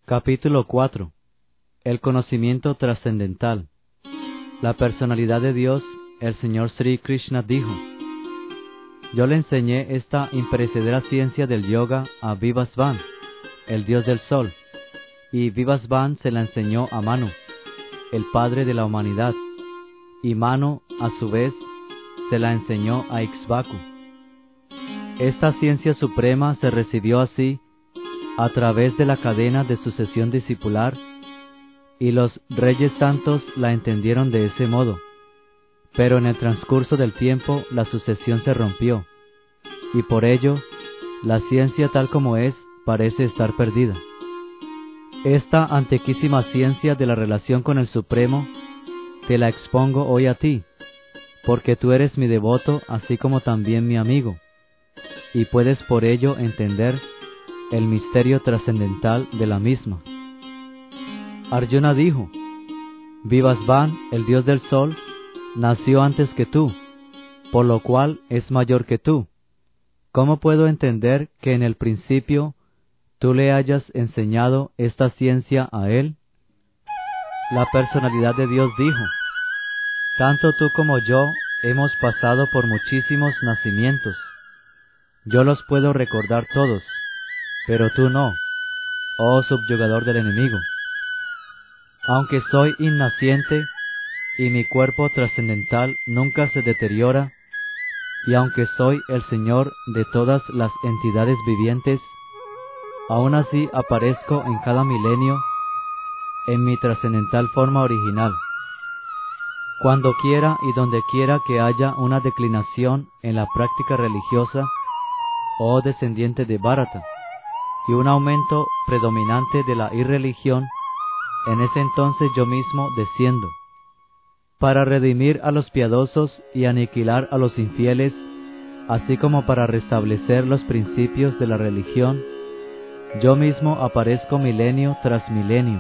Capítulo 4. El conocimiento trascendental. La personalidad de Dios, el Señor Sri Krishna dijo: Yo le enseñé esta imperecedera ciencia del yoga a Vivasvan, el dios del sol, y Vivasvan se la enseñó a Manu, el padre de la humanidad, y Manu, a su vez, se la enseñó a Ixvaku. Esta ciencia suprema se recibió así a través de la cadena de sucesión discipular, y los reyes santos la entendieron de ese modo. Pero en el transcurso del tiempo la sucesión se rompió, y por ello la ciencia tal como es parece estar perdida. Esta antiquísima ciencia de la relación con el Supremo te la expongo hoy a ti, porque tú eres mi devoto así como también mi amigo, y puedes por ello entender el misterio trascendental de la misma. Arjuna dijo: Vivasvan, el dios del sol, nació antes que tú, por lo cual es mayor que tú. ¿Cómo puedo entender que en el principio tú le hayas enseñado esta ciencia a él? La personalidad de Dios dijo: Tanto tú como yo hemos pasado por muchísimos nacimientos. Yo los puedo recordar todos, pero tú no, oh subyugador del enemigo. Aunque soy innaciente y mi cuerpo trascendental nunca se deteriora, y aunque soy el Señor de todas las entidades vivientes, aún así aparezco en cada milenio en mi trascendental forma original. Cuando quiera y donde quiera que haya una declinación en la práctica religiosa, oh descendiente de Bharata, y un aumento predominante de la irreligión, en ese entonces yo mismo desciendo, para redimir a los piadosos y aniquilar a los infieles, así como para restablecer los principios de la religión. Yo mismo aparezco milenio tras milenio.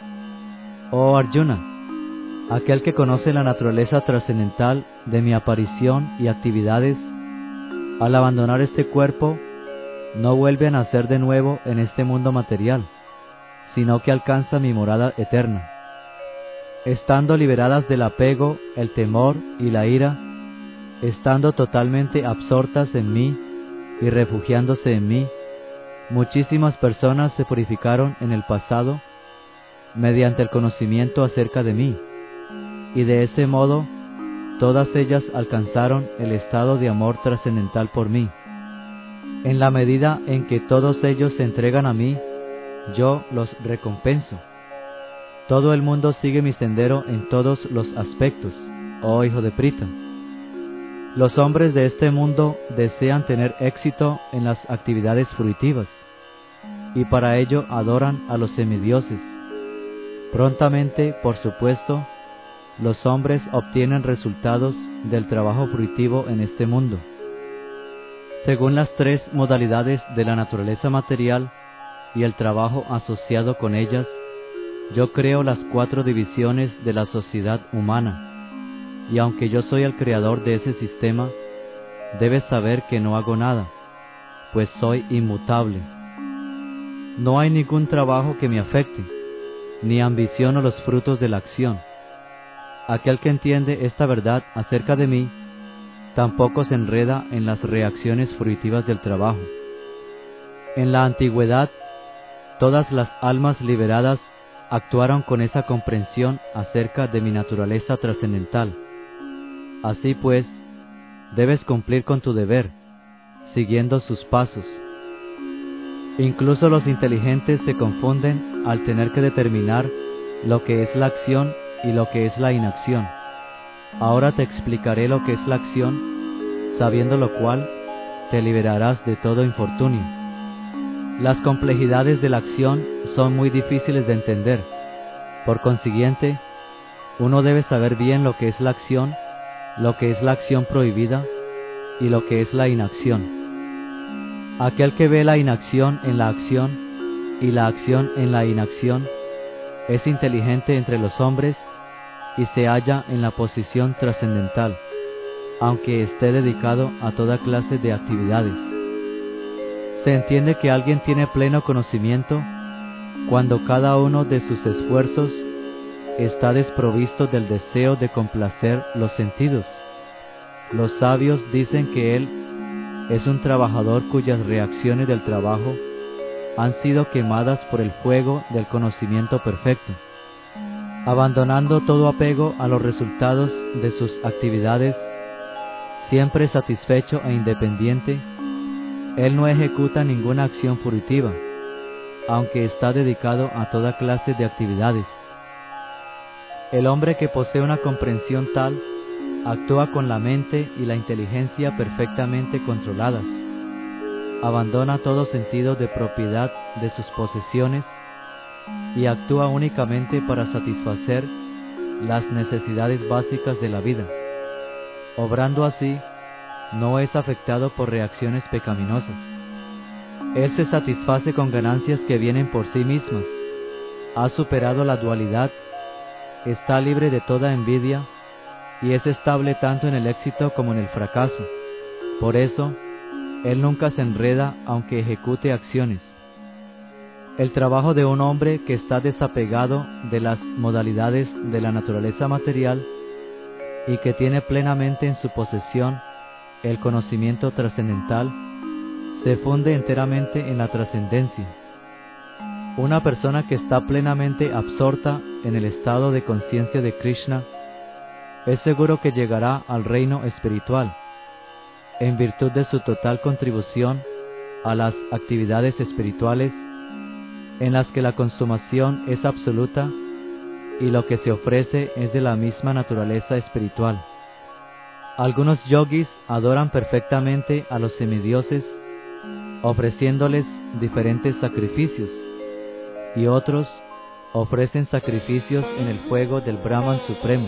Oh Arjuna, aquel que conoce la naturaleza trascendental de mi aparición y actividades, al abandonar este cuerpo, no vuelve a nacer de nuevo en este mundo material, sino que alcanza mi morada eterna. Estando liberadas del apego, el temor y la ira, estando totalmente absortas en mí y refugiándose en mí, muchísimas personas se purificaron en el pasado mediante el conocimiento acerca de mí, y de ese modo todas ellas alcanzaron el estado de amor trascendental por mí. En la medida en que todos ellos se entregan a mí, yo los recompenso. Todo el mundo sigue mi sendero en todos los aspectos, oh hijo de Prita. Los hombres de este mundo desean tener éxito en las actividades fruitivas, y para ello adoran a los semidioses. Prontamente, por supuesto, los hombres obtienen resultados del trabajo fruitivo en este mundo. Según las tres modalidades de la naturaleza material y el trabajo asociado con ellas, yo creo las cuatro divisiones de la sociedad humana, y aunque yo soy el creador de ese sistema, debes saber que no hago nada, pues soy inmutable. No hay ningún trabajo que me afecte, ni ambiciono los frutos de la acción. Aquel que entiende esta verdad acerca de mí, tampoco se enreda en las reacciones fruitivas del trabajo. En la antigüedad, todas las almas liberadas actuaron con esa comprensión acerca de mi naturaleza trascendental. Así pues, debes cumplir con tu deber, siguiendo sus pasos. Incluso los inteligentes se confunden al tener que determinar lo que es la acción y lo que es la inacción. Ahora te explicaré lo que es la acción, sabiendo lo cual te liberarás de todo infortunio. Las complejidades de la acción son muy difíciles de entender. Por consiguiente, uno debe saber bien lo que es la acción, lo que es la acción prohibida y lo que es la inacción. Aquel que ve la inacción en la acción y la acción en la inacción es inteligente entre los hombres y se halla en la posición trascendental, aunque esté dedicado a toda clase de actividades. Se entiende que alguien tiene pleno conocimiento cuando cada uno de sus esfuerzos está desprovisto del deseo de complacer los sentidos. Los sabios dicen que él es un trabajador cuyas reacciones del trabajo han sido quemadas por el fuego del conocimiento perfecto. Abandonando todo apego a los resultados de sus actividades, siempre satisfecho e independiente, él no ejecuta ninguna acción furtiva, aunque está dedicado a toda clase de actividades. El hombre que posee una comprensión tal, actúa con la mente y la inteligencia perfectamente controladas, abandona todo sentido de propiedad de sus posesiones y actúa únicamente para satisfacer las necesidades básicas de la vida. Obrando así, no es afectado por reacciones pecaminosas. Él se satisface con ganancias que vienen por sí mismas, ha superado la dualidad, está libre de toda envidia y es estable tanto en el éxito como en el fracaso. Por eso, él nunca se enreda aunque ejecute acciones. El trabajo de un hombre que está desapegado de las modalidades de la naturaleza material y que tiene plenamente en su posesión el conocimiento trascendental, se funde enteramente en la trascendencia. Una persona que está plenamente absorta en el estado de conciencia de Krishna es seguro que llegará al reino espiritual, en virtud de su total contribución a las actividades espirituales, en las que la consumación es absoluta y lo que se ofrece es de la misma naturaleza espiritual. Algunos yogis adoran perfectamente a los semidioses, ofreciéndoles diferentes sacrificios, y otros ofrecen sacrificios en el fuego del Brahman Supremo.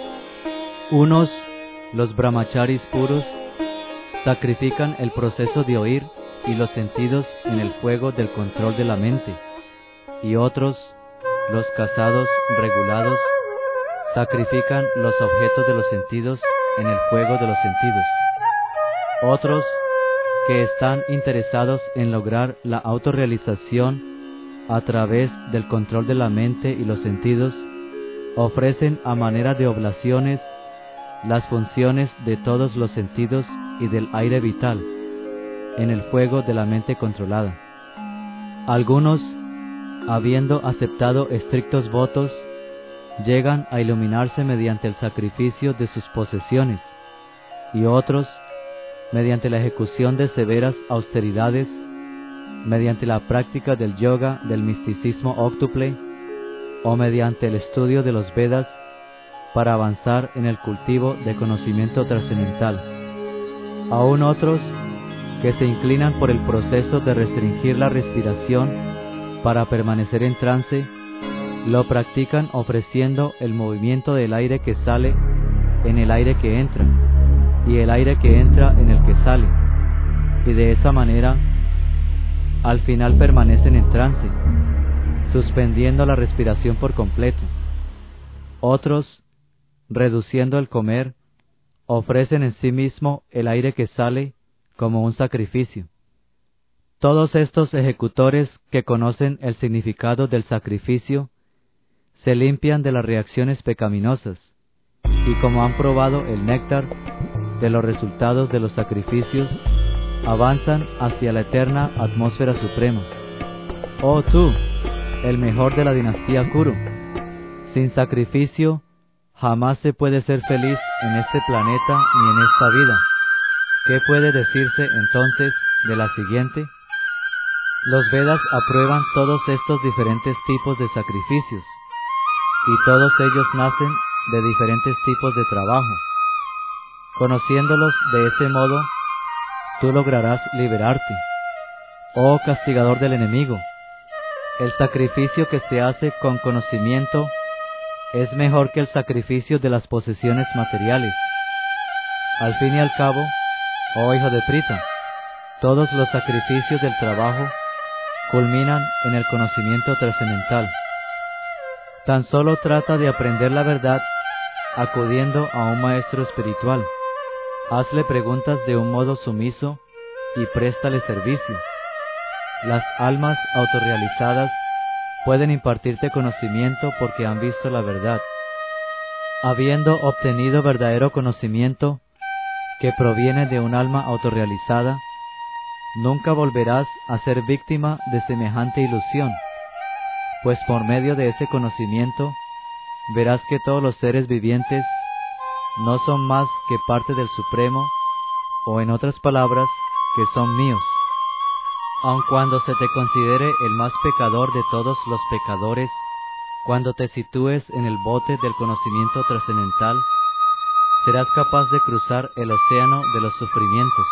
Unos, los brahmacharis puros, sacrifican el proceso de oír y los sentidos en el fuego del control de la mente, y otros, los casados regulados, sacrifican los objetos de los sentidos en el fuego de los sentidos. Otros, que están interesados en lograr la autorrealización a través del control de la mente y los sentidos, ofrecen a manera de oblaciones las funciones de todos los sentidos y del aire vital en el fuego de la mente controlada. Algunos, habiendo aceptado estrictos votos, llegan a iluminarse mediante el sacrificio de sus posesiones, y otros, mediante la ejecución de severas austeridades, mediante la práctica del yoga, del misticismo óctuple, o mediante el estudio de los Vedas, para avanzar en el cultivo de conocimiento trascendental. Aún otros, que se inclinan por el proceso de restringir la respiración para permanecer en trance, lo practican ofreciendo el movimiento del aire que sale en el aire que entra, y el aire que entra en el que sale, y de esa manera, al final permanecen en trance, suspendiendo la respiración por completo. Otros, reduciendo el comer, ofrecen en sí mismo el aire que sale como un sacrificio. Todos estos ejecutores que conocen el significado del sacrificio se limpian de las reacciones pecaminosas, y como han probado el néctar de los resultados de los sacrificios, avanzan hacia la eterna atmósfera suprema. Oh tú, el mejor de la dinastía Kuru, sin sacrificio jamás se puede ser feliz en este planeta ni en esta vida. ¿Qué puede decirse entonces de la siguiente? Los Vedas aprueban todos estos diferentes tipos de sacrificios, y todos ellos nacen de diferentes tipos de trabajo. Conociéndolos de ese modo, tú lograrás liberarte. Oh castigador del enemigo, el sacrificio que se hace con conocimiento es mejor que el sacrificio de las posesiones materiales. Al fin y al cabo, oh hijo de Prita, todos los sacrificios del trabajo culminan en el conocimiento trascendental. Tan solo trata de aprender la verdad acudiendo a un maestro espiritual. Hazle preguntas de un modo sumiso y préstale servicio. Las almas autorrealizadas pueden impartirte conocimiento porque han visto la verdad. Habiendo obtenido verdadero conocimiento que proviene de un alma autorrealizada, nunca volverás a ser víctima de semejante ilusión, pues por medio de ese conocimiento verás que todos los seres vivientes no son más que parte del Supremo, o en otras palabras, que son míos. Aun cuando se te considere el más pecador de todos los pecadores, cuando te sitúes en el bote del conocimiento trascendental, serás capaz de cruzar el océano de los sufrimientos.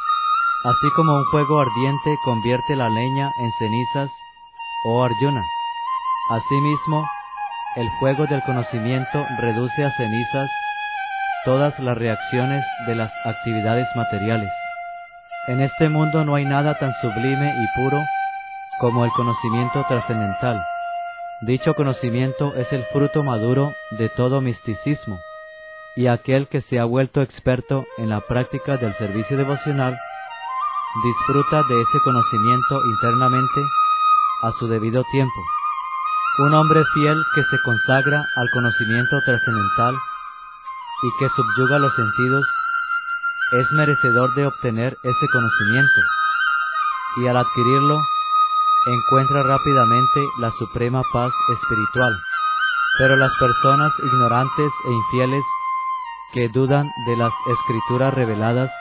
Así como un fuego ardiente convierte la leña en cenizas, oh Arjuna, asimismo, el fuego del conocimiento reduce a cenizas todas las reacciones de las actividades materiales. En este mundo no hay nada tan sublime y puro como el conocimiento trascendental. Dicho conocimiento es el fruto maduro de todo misticismo, y aquel que se ha vuelto experto en la práctica del servicio devocional disfruta de ese conocimiento internamente a su debido tiempo. Un hombre fiel que se consagra al conocimiento trascendental y que subyuga los sentidos es merecedor de obtener ese conocimiento, y al adquirirlo encuentra rápidamente la suprema paz espiritual. Pero las personas ignorantes e infieles que dudan de las escrituras reveladas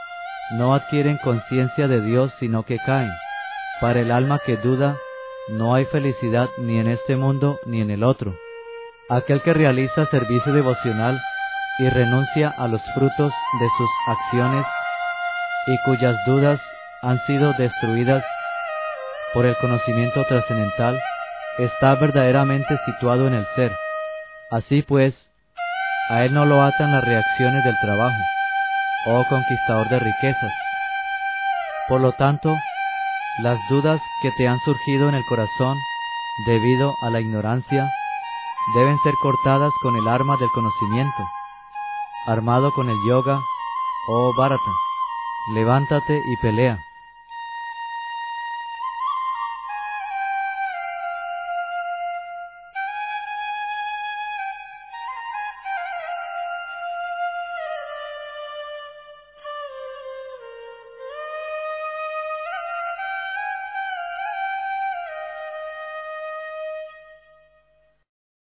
no adquieren conciencia de Dios, sino que caen. Para el alma que duda no hay felicidad ni en este mundo ni en el otro. Aquel que realiza servicio devocional y renuncia a los frutos de sus acciones y cuyas dudas han sido destruidas por el conocimiento trascendental, está verdaderamente situado en el ser. Así pues, a él no lo atan las reacciones del trabajo, oh conquistador de riquezas. Por lo tanto, las dudas que te han surgido en el corazón debido a la ignorancia deben ser cortadas con el arma del conocimiento. Armado con el yoga, oh Bharata, levántate y pelea.